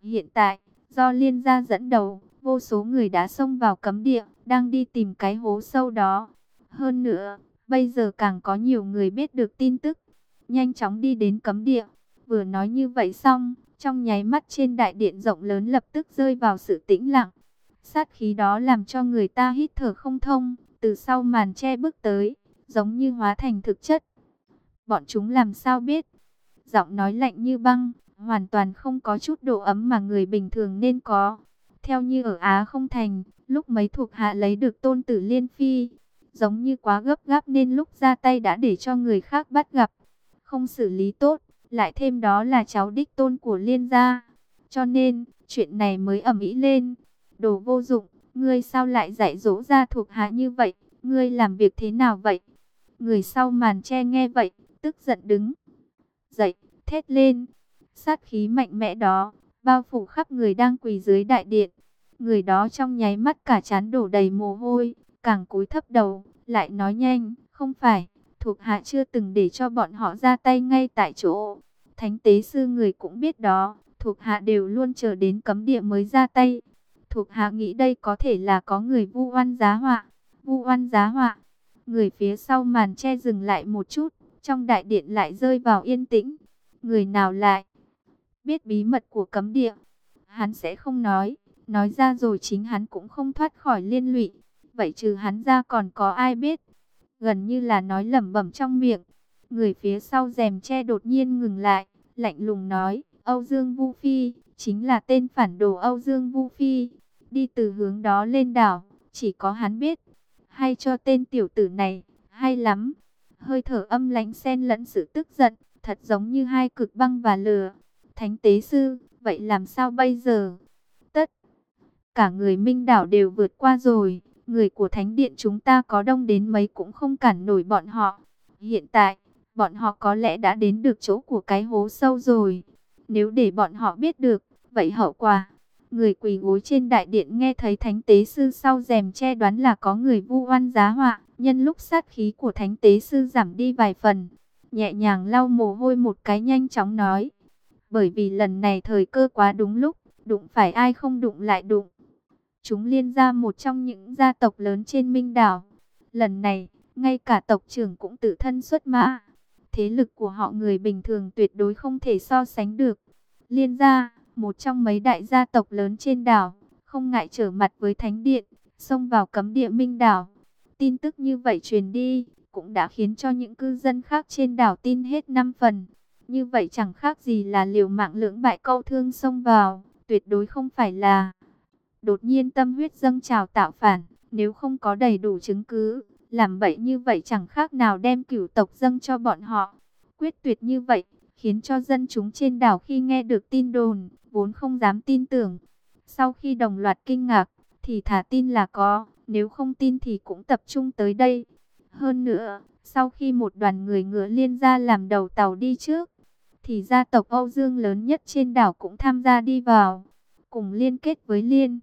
Hiện tại, do Liên gia dẫn đầu, vô số người đã xông vào cấm địa, đang đi tìm cái hố sâu đó. Hơn nữa, bây giờ càng có nhiều người biết được tin tức, nhanh chóng đi đến cấm địa. Vừa nói như vậy xong, trong nháy mắt trên đại điện rộng lớn lập tức rơi vào sự tĩnh lặng. Sát khí đó làm cho người ta hít thở không thông, từ sau màn che bước tới, giống như hóa thành thực chất. Bọn chúng làm sao biết? Giọng nói lạnh như băng, hoàn toàn không có chút độ ấm mà người bình thường nên có. Theo như ở Á Không Thành, lúc mấy thuộc hạ lấy được tôn tử Liên Phi, giống như quá gấp gáp nên lúc ra tay đã để cho người khác bắt gặp. Không xử lý tốt, lại thêm đó là cháu đích tôn của Liên gia. Cho nên, chuyện này mới ầm ĩ lên. Đồ vô dụng, ngươi sao lại dạy dỗ ra thuộc hạ như vậy? Ngươi làm việc thế nào vậy? Người sau màn che nghe vậy, tức giận đứng dậy, thét lên. Sát khí mạnh mẽ đó, bao phủ khắp người đang quỳ dưới đại điện. Người đó trong nháy mắt cả trán đổ đầy mồ hôi, càng cúi thấp đầu, lại nói nhanh, không phải, thuộc hạ chưa từng để cho bọn họ ra tay ngay tại chỗ. Thánh tế sư người cũng biết đó, thuộc hạ đều luôn chờ đến cấm địa mới ra tay. Thuộc hạ nghĩ đây có thể là có người vu oan giá họa. Vu oan giá họa. Người phía sau màn che dừng lại một chút, trong đại điện lại rơi vào yên tĩnh. Người nào lại biết bí mật của cấm địa? Hắn sẽ không nói ra rồi chính hắn cũng không thoát khỏi liên lụy. Vậy trừ hắn ra còn có ai biết? Gần như là nói lẩm bẩm trong miệng. Người phía sau rèm che đột nhiên ngừng lại, lạnh lùng nói, Âu Dương Vu Phi, chính là tên phản đồ Âu Dương Vu Phi. Đi từ hướng đó lên đảo, chỉ có hắn biết. Hay cho tên tiểu tử này, hay lắm. Hơi thở âm lãnh xen lẫn sự tức giận, thật giống như hai cực băng và lửa. Thánh tế sư, vậy làm sao bây giờ? Tất cả người Minh đảo đều vượt qua rồi. Người của thánh điện chúng ta có đông đến mấy cũng không cản nổi bọn họ. Hiện tại, bọn họ có lẽ đã đến được chỗ của cái hố sâu rồi. Nếu để bọn họ biết được, vậy hậu quả. Người quỳ gối trên đại điện nghe thấy thánh tế sư sau rèm che đoán là có người vu oan giá họa. Nhân lúc sát khí của thánh tế sư giảm đi vài phần, nhẹ nhàng lau mồ hôi một cái nhanh chóng nói. Bởi vì lần này thời cơ quá đúng lúc, đụng phải ai không đụng lại đụng. Chúng Liên gia một trong những gia tộc lớn trên Minh đảo. Lần này, ngay cả tộc trưởng cũng tự thân xuất mã. Thế lực của họ người bình thường tuyệt đối không thể so sánh được. Liên gia, một trong mấy đại gia tộc lớn trên đảo, không ngại trở mặt với thánh điện, xông vào cấm địa Minh đảo. Tin tức như vậy truyền đi, cũng đã khiến cho những cư dân khác trên đảo tin hết 5 phần. Như vậy chẳng khác gì là liều mạng lưỡng bại câu thương xông vào, tuyệt đối không phải là đột nhiên tâm huyết dâng trào tạo phản. Nếu không có đầy đủ chứng cứ, làm bậy như vậy chẳng khác nào đem cửu tộc dâng cho bọn họ. Quyết tuyệt như vậy, khiến cho dân chúng trên đảo khi nghe được tin đồn, vốn không dám tin tưởng. Sau khi đồng loạt kinh ngạc, thì thả tin là có, nếu không tin thì cũng tập trung tới đây. Hơn nữa, sau khi một đoàn người ngựa Liên gia làm đầu tàu đi trước, thì gia tộc Âu Dương lớn nhất trên đảo cũng tham gia đi vào, cùng liên kết với Liên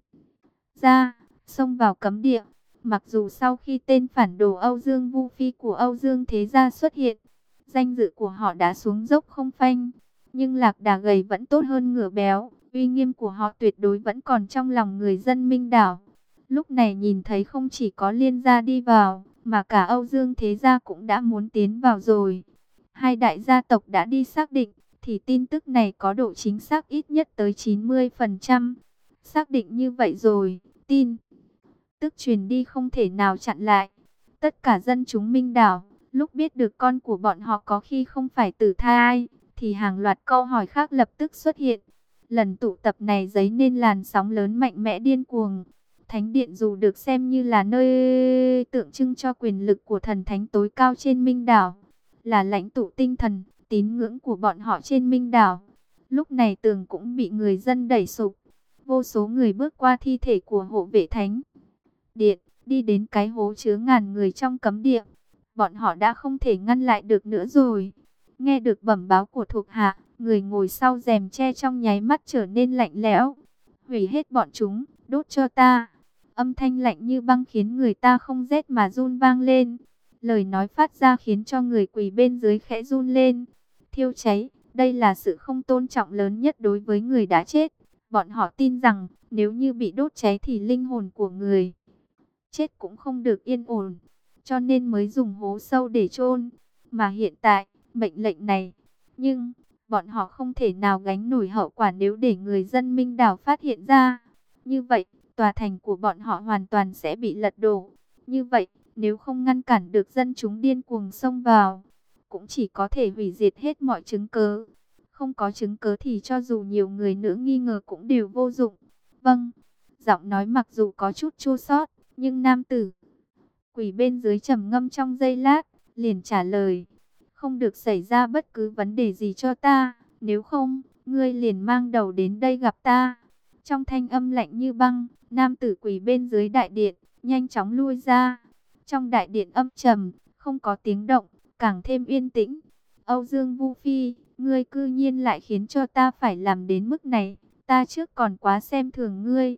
gia, xông vào cấm địa. Mặc dù sau khi tên phản đồ Âu Dương Vu Phi của Âu Dương Thế Gia xuất hiện, danh dự của họ đã xuống dốc không phanh, nhưng lạc đà gầy vẫn tốt hơn ngựa béo, uy nghiêm của họ tuyệt đối vẫn còn trong lòng người dân Minh đảo. Lúc này nhìn thấy không chỉ có Liên gia đi vào, mà cả Âu Dương Thế Gia cũng đã muốn tiến vào rồi. Hai đại gia tộc đã đi xác định, thì tin tức này có độ chính xác ít nhất tới 90%. Xác định như vậy rồi, tin tức truyền đi không thể nào chặn lại. Tất cả dân chúng Minh đảo, lúc biết được con của bọn họ có khi không phải tử thai, thì hàng loạt câu hỏi khác lập tức xuất hiện. Lần tụ tập này dấy nên làn sóng lớn mạnh mẽ điên cuồng. Thánh điện dù được xem như là nơi tượng trưng cho quyền lực của thần thánh tối cao trên Minh đảo, là lãnh tụ tinh thần, tín ngưỡng của bọn họ trên Minh đảo, lúc này tường cũng bị người dân đẩy sụp. Vô số người bước qua thi thể của hộ vệ thánh điện, đi đến cái hố chứa ngàn người trong cấm địa. Bọn họ đã không thể ngăn lại được nữa rồi. Nghe được bẩm báo của thuộc hạ, người ngồi sau rèm che trong nháy mắt trở nên lạnh lẽo. Hủy hết bọn chúng, đốt cho ta. Âm thanh lạnh như băng khiến người ta không rét mà run vang lên. Lời nói phát ra khiến cho người quỳ bên dưới khẽ run lên. Thiêu cháy, đây là sự không tôn trọng lớn nhất đối với người đã chết. Bọn họ tin rằng nếu như bị đốt cháy thì linh hồn của người chết cũng không được yên ổn, cho nên mới dùng hố sâu để chôn. Mà hiện tại, mệnh lệnh này, nhưng bọn họ không thể nào gánh nổi hậu quả nếu để người dân Minh Đảo phát hiện ra. Như vậy, tòa thành của bọn họ hoàn toàn sẽ bị lật đổ. Như vậy, nếu không ngăn cản được dân chúng điên cuồng xông vào, cũng chỉ có thể hủy diệt hết mọi chứng cớ. Không có chứng cớ thì cho dù nhiều người nữa nghi ngờ cũng đều vô dụng. Vâng, giọng nói mặc dù có chút chua xót, nhưng nam tử quỷ bên dưới trầm ngâm trong giây lát, liền trả lời: không được xảy ra bất cứ vấn đề gì cho ta, nếu không, ngươi liền mang đầu đến đây gặp ta. Trong thanh âm lạnh như băng, nam tử quỷ bên dưới đại điện nhanh chóng lui ra. Trong đại điện âm trầm, không có tiếng động, càng thêm yên tĩnh. Âu Dương Vu Phi, ngươi cư nhiên lại khiến cho ta phải làm đến mức này. Ta trước còn quá xem thường ngươi,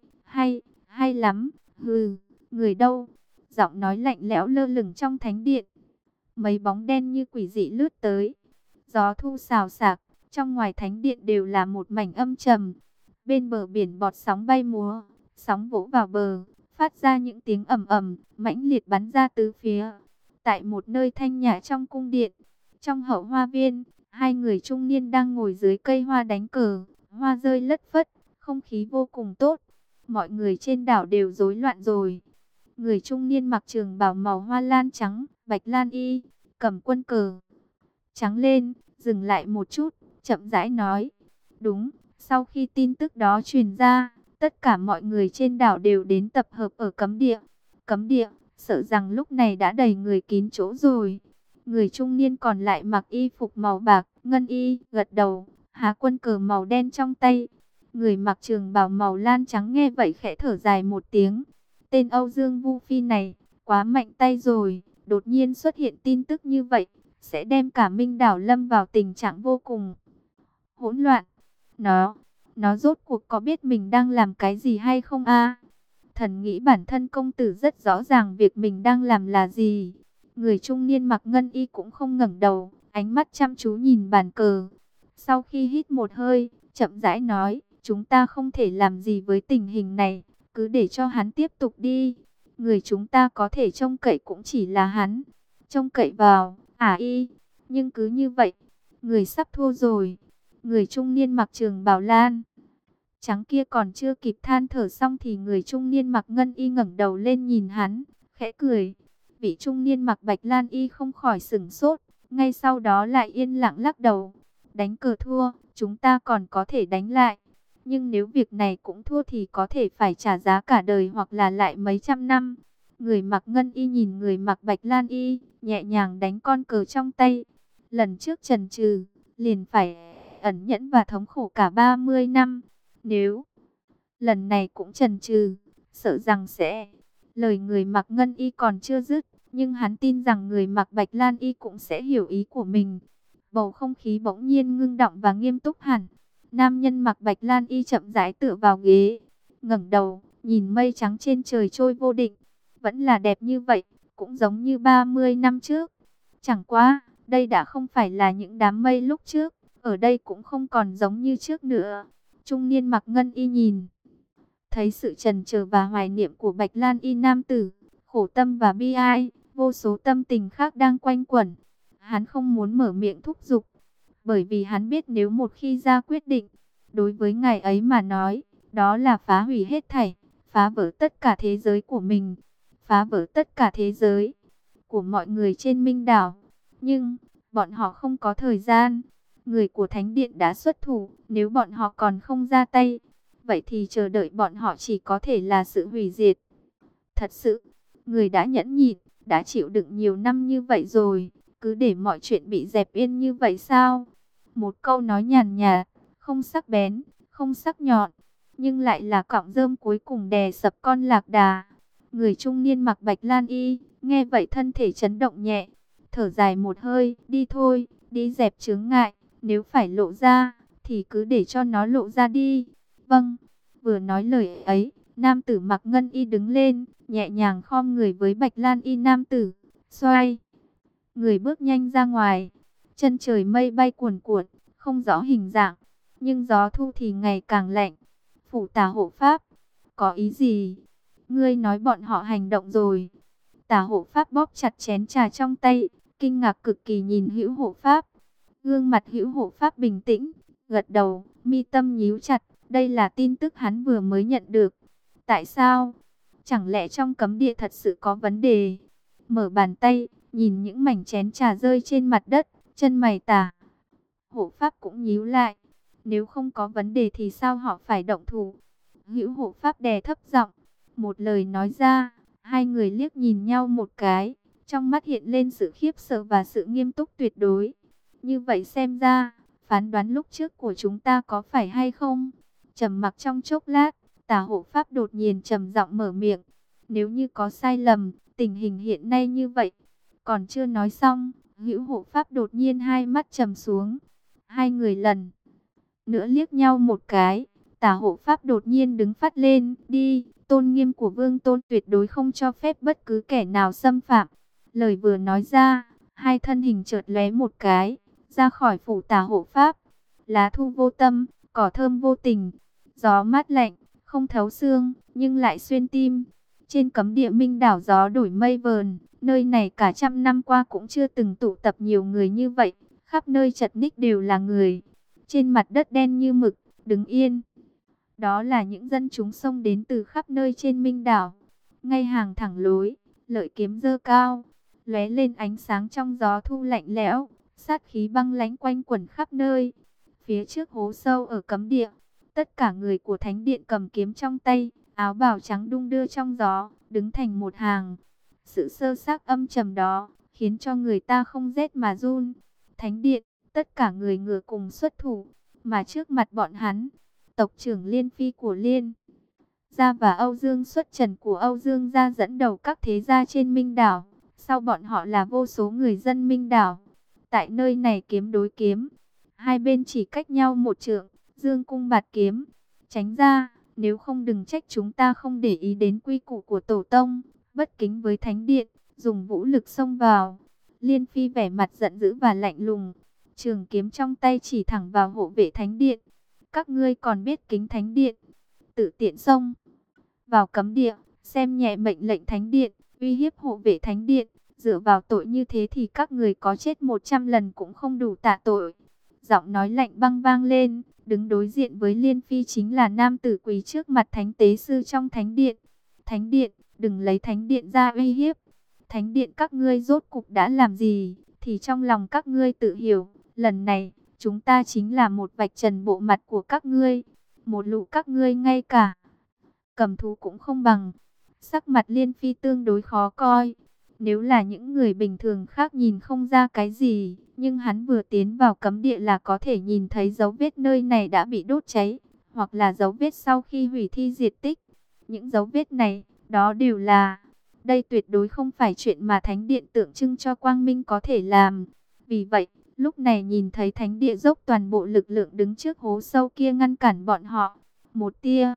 hay lắm. Hừ, người đâu? Giọng nói lạnh lẽo lơ lửng trong thánh điện. Mấy bóng đen như quỷ dị lướt tới. Gió thu xào xạc, trong ngoài thánh điện đều là một mảnh âm trầm. Bên bờ biển bọt sóng bay múa, sóng vỗ vào bờ, phát ra những tiếng ầm ầm, mãnh liệt bắn ra tứ phía. Tại một nơi thanh nhã trong cung điện, trong hậu hoa viên, hai người trung niên đang ngồi dưới cây hoa đánh cờ, hoa rơi lất phất, không khí vô cùng tốt. Mọi người trên đảo đều rối loạn rồi. Người trung niên mặc trường bào màu hoa lan trắng, bạch lan y, cầm quân cờ trắng lên, dừng lại một chút, chậm rãi nói: đúng, sau khi tin tức đó truyền ra, tất cả mọi người trên đảo đều đến tập hợp ở cấm địa. Cấm địa, sợ rằng lúc này đã đầy người kín chỗ rồi. Người trung niên còn lại mặc y phục màu bạc, ngân y, gật đầu, há quân cờ màu đen trong tay. Người mặc trường bào màu lan trắng nghe vậy khẽ thở dài một tiếng. Tên Âu Dương Vu Phi này, quá mạnh tay rồi, đột nhiên xuất hiện tin tức như vậy, sẽ đem cả Minh Đảo lâm vào tình trạng vô cùng hỗn loạn. Nó rốt cuộc có biết mình đang làm cái gì hay không a? Thần nghĩ bản thân công tử rất rõ ràng việc mình đang làm là gì. Người trung niên mặc ngân y cũng không ngẩng đầu, ánh mắt chăm chú nhìn bàn cờ. Sau khi hít một hơi, chậm rãi nói: chúng ta không thể làm gì với tình hình này, cứ để cho hắn tiếp tục đi. Người chúng ta có thể trông cậy cũng chỉ là hắn. Trông cậy vào nhưng cứ như vậy, người sắp thua rồi. Người trung niên mặc trường bào lan trắng kia còn chưa kịp than thở xong thì người trung niên mặc ngân y ngẩng đầu lên nhìn hắn, khẽ cười. Vị trung niên mặc bạch lan y không khỏi sửng sốt, ngay sau đó lại yên lặng lắc đầu. Đánh cờ thua, chúng ta còn có thể đánh lại. Nhưng nếu việc này cũng thua thì có thể phải trả giá cả đời hoặc là lại mấy trăm năm. Người mặc ngân y nhìn người mặc bạch lan y, nhẹ nhàng đánh con cờ trong tay. Lần trước chần chừ, liền phải ẩn nhẫn và thống khổ cả 30 năm. Nếu lần này cũng chần chừ, sợ rằng sẽ... Lời người mặc ngân y còn chưa dứt, nhưng hắn tin rằng người mặc bạch lan y cũng sẽ hiểu ý của mình. Bầu không khí bỗng nhiên ngưng động và nghiêm túc hẳn. Nam nhân mặc bạch lan y chậm rãi tựa vào ghế, ngẩng đầu, nhìn mây trắng trên trời trôi vô định. Vẫn là đẹp như vậy, cũng giống như 30 năm trước. Chẳng qua, đây đã không phải là những đám mây lúc trước, ở đây cũng không còn giống như trước nữa. Trung niên mặc ngân y nhìn thấy sự trần chờ và hoài niệm của bạch lan y nam tử, khổ tâm và bi ai, vô số tâm tình khác đang quanh quẩn. Hắn không muốn mở miệng thúc giục, bởi vì hắn biết nếu một khi ra quyết định, đối với ngài ấy mà nói, đó là phá hủy hết thảy, phá vỡ tất cả thế giới của mình, phá vỡ tất cả thế giới của mọi người trên Minh Đảo. Nhưng, bọn họ không có thời gian. Người của Thánh Điện đã xuất thủ, nếu bọn họ còn không ra tay, vậy thì chờ đợi bọn họ chỉ có thể là sự hủy diệt. Thật sự, người đã nhẫn nhịn, đã chịu đựng nhiều năm như vậy rồi, cứ để mọi chuyện bị dẹp yên như vậy sao? Một câu nói nhàn nhạt, không sắc bén, không sắc nhọn, nhưng lại là cọng rơm cuối cùng đè sập con lạc đà. Người trung niên mặc bạch lan y, nghe vậy thân thể chấn động nhẹ, thở dài một hơi, đi thôi, đi dẹp chướng ngại, nếu phải lộ ra, thì cứ để cho nó lộ ra đi. Vâng, vừa nói lời ấy, nam tử mặc ngân y đứng lên, nhẹ nhàng khom người với bạch lan y nam tử, xoay. Người bước nhanh ra ngoài, chân trời mây bay cuồn cuộn, không rõ hình dạng, nhưng gió thu thì ngày càng lạnh. Phủ Tả hộ pháp, có ý gì? Ngươi nói bọn họ hành động rồi. Tả hộ pháp bóp chặt chén trà trong tay, kinh ngạc cực kỳ nhìn Hữu hộ pháp. Gương mặt Hữu hộ pháp bình tĩnh, gật đầu, mi tâm nhíu chặt, đây là tin tức hắn vừa mới nhận được. Tại sao? Chẳng lẽ trong cấm địa thật sự có vấn đề? Mở bàn tay, nhìn những mảnh chén trà rơi trên mặt đất, chân mày Tả hộ pháp cũng nhíu lại. Nếu không có vấn đề thì sao họ phải động thủ? Hữu hộ pháp đè thấp giọng, một lời nói ra. Hai người liếc nhìn nhau một cái, trong mắt hiện lên sự khiếp sợ và sự nghiêm túc tuyệt đối. Như vậy xem ra, phán đoán lúc trước của chúng ta có phải hay không? Trầm mặc trong chốc lát, Tả hộ pháp đột nhiên trầm giọng mở miệng. Nếu như có sai lầm, tình hình hiện nay như vậy. Còn chưa nói xong, Hữu hộ pháp đột nhiên hai mắt trầm xuống. Hai người lần nữa liếc nhau một cái. Tả hộ pháp đột nhiên đứng phát lên, đi, tôn nghiêm của Vương Tôn tuyệt đối không cho phép bất cứ kẻ nào xâm phạm. Lời vừa nói ra, hai thân hình chợt lóe một cái, ra khỏi phủ Tả hộ pháp. Lá thu vô tâm, cỏ thơm vô tình, gió mát lạnh, không thấu xương, nhưng lại xuyên tim. Trên cấm địa Minh đảo gió đổi mây vờn, nơi này cả trăm năm qua cũng chưa từng tụ tập nhiều người như vậy, khắp nơi chật ních đều là người. Trên mặt đất đen như mực, đứng yên. Đó là những dân chúng xông đến từ khắp nơi trên Minh đảo. Ngay hàng thẳng lối, lợi kiếm giơ cao, lóe lên ánh sáng trong gió thu lạnh lẽo, sát khí băng lãnh quanh quẩn khắp nơi. Phía trước hố sâu ở cấm địa, tất cả người của thánh điện cầm kiếm trong tay, áo bào trắng đung đưa trong gió, đứng thành một hàng. Sự sơ xác âm trầm đó, khiến cho người ta không rét mà run. Thánh điện, tất cả người ngựa cùng xuất thủ, mà trước mặt bọn hắn, tộc trưởng Liên Phi của Liên gia và Âu Dương Xuất Trần của Âu Dương gia dẫn đầu các thế gia trên Minh đảo. Sau bọn họ là vô số người dân Minh đảo. Tại nơi này kiếm đối kiếm, hai bên chỉ cách nhau một trượng, dương cung bạt kiếm. Tránh ra, nếu không đừng trách chúng ta không để ý đến quy củ của tổ tông, bất kính với thánh điện, dùng vũ lực xông vào. Liên Phi vẻ mặt giận dữ và lạnh lùng, trường kiếm trong tay chỉ thẳng vào hộ vệ thánh điện. Các ngươi còn biết kính thánh điện, tự tiện xông vào cấm địa, xem nhẹ mệnh lệnh thánh điện, uy hiếp hộ vệ thánh điện. Dựa vào tội như thế thì các người có chết 100 lần cũng không đủ tạ tội. Giọng nói lạnh băng vang lên, đứng đối diện với Liên Phi chính là nam tử quỳ trước mặt thánh tế sư trong thánh điện. Thánh điện, đừng lấy thánh điện ra uy hiếp. Thánh điện các ngươi rốt cục đã làm gì, thì trong lòng các ngươi tự hiểu. Lần này, chúng ta chính là một vạch trần bộ mặt của các ngươi. Một lũ các ngươi ngay cả cầm thú cũng không bằng. Sắc mặt Liên Phi tương đối khó coi. Nếu là những người bình thường khác nhìn không ra cái gì, nhưng hắn vừa tiến vào cấm địa là có thể nhìn thấy dấu vết nơi này đã bị đốt cháy, hoặc là dấu vết sau khi hủy thi diệt tích. Những dấu vết này, đó đều là... Đây tuyệt đối không phải chuyện mà thánh điện tượng trưng cho quang minh có thể làm. Vì vậy, lúc này nhìn thấy thánh địa dốc toàn bộ lực lượng đứng trước hố sâu kia ngăn cản bọn họ. Một tia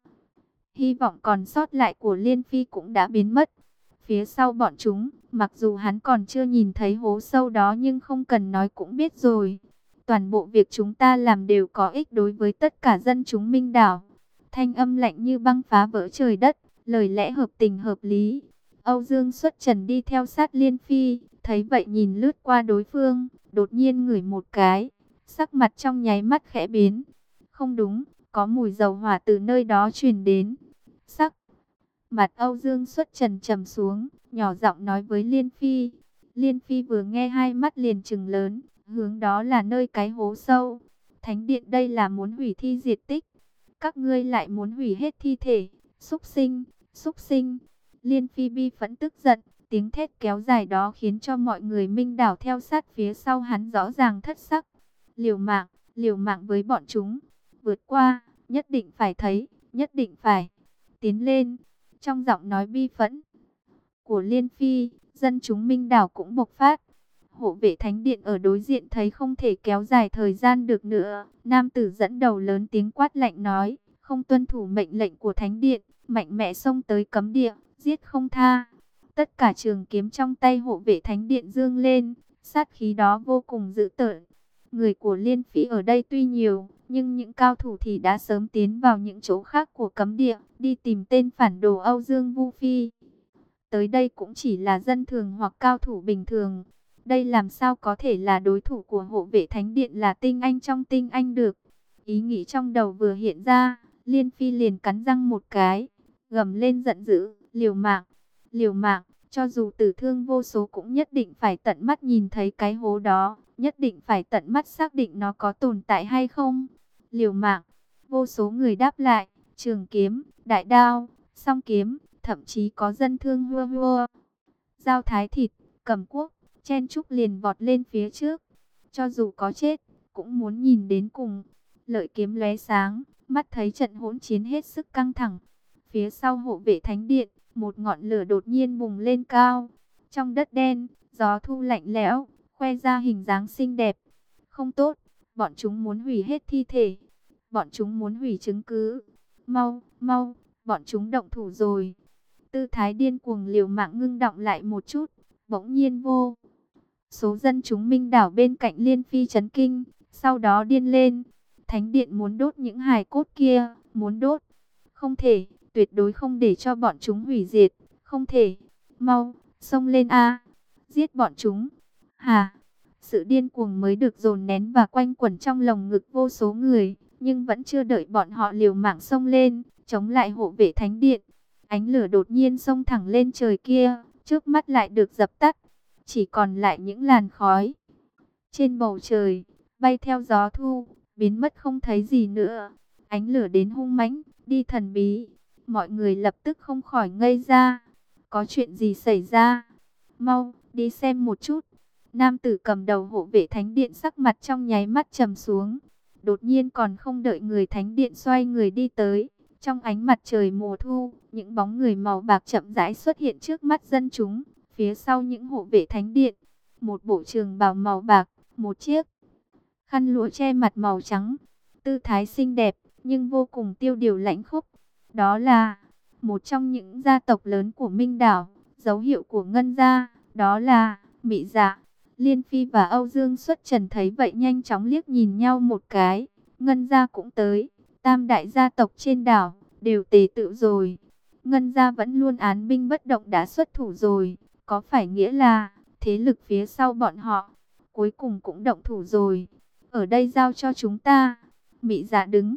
hy vọng còn sót lại của Liên Phi cũng đã biến mất. Phía sau bọn chúng, mặc dù hắn còn chưa nhìn thấy hố sâu đó nhưng không cần nói cũng biết rồi. Toàn bộ việc chúng ta làm đều có ích đối với tất cả dân chúng Minh đảo. Thanh âm lạnh như băng phá vỡ trời đất, lời lẽ hợp tình hợp lý. Âu Dương Xuất Trần đi theo sát Liên Phi, thấy vậy nhìn lướt qua đối phương, đột nhiên ngửi một cái, sắc mặt trong nháy mắt khẽ biến. Không đúng, có mùi dầu hỏa từ nơi đó truyền đến. Sắc mặt Âu Dương Xuất Trần trầm xuống, nhỏ giọng nói với Liên Phi. Liên Phi vừa nghe hai mắt liền trừng lớn, hướng đó là nơi cái hố sâu. Thánh điện đây là muốn hủy thi diệt tích. Các ngươi lại muốn hủy hết thi thể. Súc sinh, súc sinh. Liên Phi bi phẫn tức giận, tiếng thét kéo dài đó khiến cho mọi người Minh đảo theo sát phía sau hắn rõ ràng thất sắc. Liều mạng với bọn chúng. Vượt qua, nhất định phải thấy, nhất định phải tiến lên. Trong giọng nói bi phẫn của Liên Phi, dân chúng Minh đảo cũng bộc phát. Hộ vệ thánh điện ở đối diện thấy không thể kéo dài thời gian được nữa. Nam tử dẫn đầu lớn tiếng quát lạnh nói, không tuân thủ mệnh lệnh của thánh điện, mạnh mẽ xông tới cấm địa, giết không tha. Tất cả trường kiếm trong tay hộ vệ thánh điện dương lên, sát khí đó vô cùng dữ tợn. Người của Liên Phi ở đây tuy nhiều, nhưng những cao thủ thì đã sớm tiến vào những chỗ khác của cấm địa, đi tìm tên phản đồ Âu Dương Vu Phi. Tới đây cũng chỉ là dân thường hoặc cao thủ bình thường. Đây làm sao có thể là đối thủ của hộ vệ thánh điện là tinh anh trong tinh anh được. Ý nghĩ trong đầu vừa hiện ra, Liên Phi liền cắn răng một cái, gầm lên giận dữ, liều mạng, cho dù tử thương vô số cũng nhất định phải tận mắt nhìn thấy cái hố đó, nhất định phải tận mắt xác định nó có tồn tại hay không. Liều mạng, vô số người đáp lại, trường kiếm, đại đao, song kiếm, thậm chí có dân thương hua hua. Dao thái thịt, cầm cuốc, chen chúc liền vọt lên phía trước. Cho dù có chết, cũng muốn nhìn đến cùng. Lợi kiếm lóe sáng, mắt thấy trận hỗn chiến hết sức căng thẳng. Phía sau hộ vệ thánh điện, một ngọn lửa đột nhiên bùng lên cao. Trong đất đen, gió thu lạnh lẽo, khoe ra hình dáng xinh đẹp. Không tốt, bọn chúng muốn hủy hết thi thể. Bọn chúng muốn hủy chứng cứ. Mau, mau, bọn chúng động thủ rồi. Tư thái điên cuồng liều mạng ngưng đọng lại một chút. Bỗng nhiên vô số dân chúng Minh đảo bên cạnh Liên Phi chấn kinh. Sau đó điên lên. Thánh điện muốn đốt những hài cốt kia. Muốn đốt. Không thể, tuyệt đối không để cho bọn chúng hủy diệt. Không thể. Mau, xông lên a, giết bọn chúng. Hà. Sự điên cuồng mới được dồn nén và quanh quẩn trong lồng ngực vô số người. Nhưng vẫn chưa đợi bọn họ liều mạng xông lên, chống lại hộ vệ thánh điện. Ánh lửa đột nhiên xông thẳng lên trời kia, trước mắt lại được dập tắt. Chỉ còn lại những làn khói. Trên bầu trời, bay theo gió thu, biến mất không thấy gì nữa. Ánh lửa đến hung mãnh, đi thần bí. Mọi người lập tức không khỏi ngây ra. Có chuyện gì xảy ra? Mau, đi xem một chút. Nam tử cầm đầu hộ vệ thánh điện sắc mặt trong nháy mắt trầm xuống. Đột nhiên còn không đợi người thánh điện xoay người đi tới. Trong ánh mặt trời mùa thu, những bóng người màu bạc chậm rãi xuất hiện trước mắt dân chúng. Phía sau những hộ vệ thánh điện, một bộ trường bào màu bạc, một chiếc khăn lụa che mặt màu trắng. Tư thái xinh đẹp, nhưng vô cùng tiêu điều lãnh khốc. Đó là một trong những gia tộc lớn của Minh đảo, dấu hiệu của Ngân gia, đó là Mị Dạ. Liên Phi và Âu Dương Xuất Trần thấy vậy nhanh chóng liếc nhìn nhau một cái. Ngân gia cũng tới, tam đại gia tộc trên đảo đều tề tựu rồi. Ngân gia vẫn luôn án binh bất động đã xuất thủ rồi, có phải nghĩa là thế lực phía sau bọn họ cuối cùng cũng động thủ rồi? Ở đây giao cho chúng ta. Mị Dạ đứng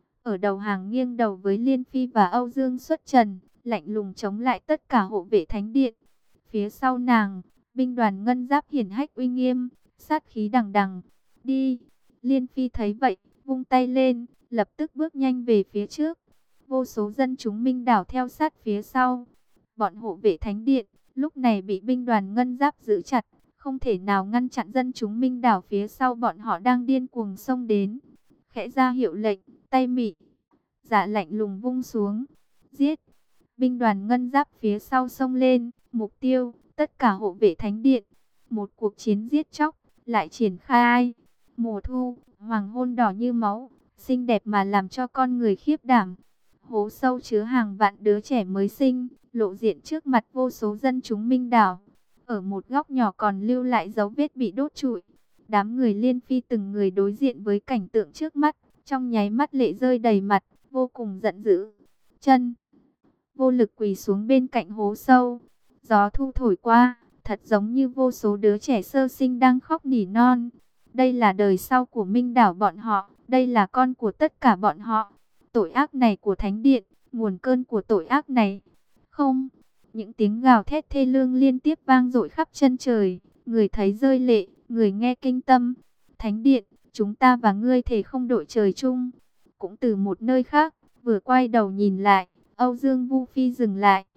ở đầu hàng nghiêng đầu với Liên Phi và Âu Dương Xuất Trần, lạnh lùng chống lại tất cả hộ vệ thánh điện. Phía sau nàng, binh đoàn ngân giáp hiển hách uy nghiêm, sát khí đằng đằng. Đi! Liên Phi thấy vậy, vung tay lên, lập tức bước nhanh về phía trước. Vô số dân chúng Minh đảo theo sát phía sau. Bọn hộ vệ thánh điện, lúc này bị binh đoàn ngân giáp giữ chặt, không thể nào ngăn chặn dân chúng Minh đảo phía sau bọn họ đang điên cuồng xông đến. Khẽ ra hiệu lệnh, tay Mị Dạ lạnh lùng vung xuống. Giết! Binh đoàn ngân giáp phía sau xông lên, mục tiêu, tất cả hộ vệ thánh điện. Một cuộc chiến giết chóc, lại triển khai. Mùa thu, hoàng hôn đỏ như máu, xinh đẹp mà làm cho con người khiếp đảm. Hố sâu chứa hàng vạn đứa trẻ mới sinh, lộ diện trước mặt vô số dân chúng Minh đảo. Ở một góc nhỏ còn lưu lại dấu vết bị đốt trụi. Đám người Liên Phi từng người đối diện với cảnh tượng trước mắt, trong nháy mắt lệ rơi đầy mặt, vô cùng giận dữ. Chân vô lực quỳ xuống bên cạnh hố sâu. Gió thu thổi qua, thật giống như vô số đứa trẻ sơ sinh đang khóc nỉ non. Đây là đời sau của Minh đảo bọn họ, đây là con của tất cả bọn họ. Tội ác này của Thánh Điện, nguồn cơn của tội ác này. Không, những tiếng gào thét thê lương liên tiếp vang dội khắp chân trời. Người thấy rơi lệ, người nghe kinh tâm. Thánh Điện, chúng ta và ngươi thề không đội trời chung. Cũng từ một nơi khác, vừa quay đầu nhìn lại, Âu Dương Vu Phi dừng lại.